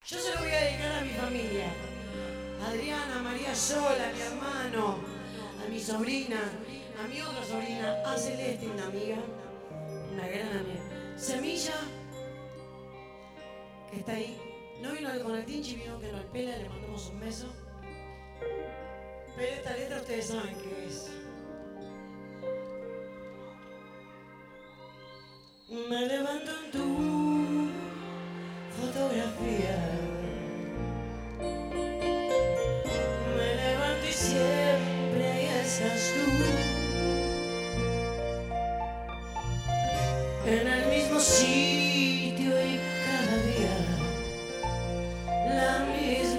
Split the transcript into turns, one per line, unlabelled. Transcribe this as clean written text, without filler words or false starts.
Yo se lo voy a dedicar a mi familia. A Adriana, a María Yola, a mi hermano, a mi sobrina, a mi otra sobrina, a Celeste, una amiga, una gran amiga. Semilla, que está ahí. No vino con el Tinchi, vino que nos pela, le mandamos un beso. Pero esta letra ustedes saben qué es. Me levanto en tu fotografía. Me levanto y siempre ahí estás tú. En el mismo sitio y cada día la misma.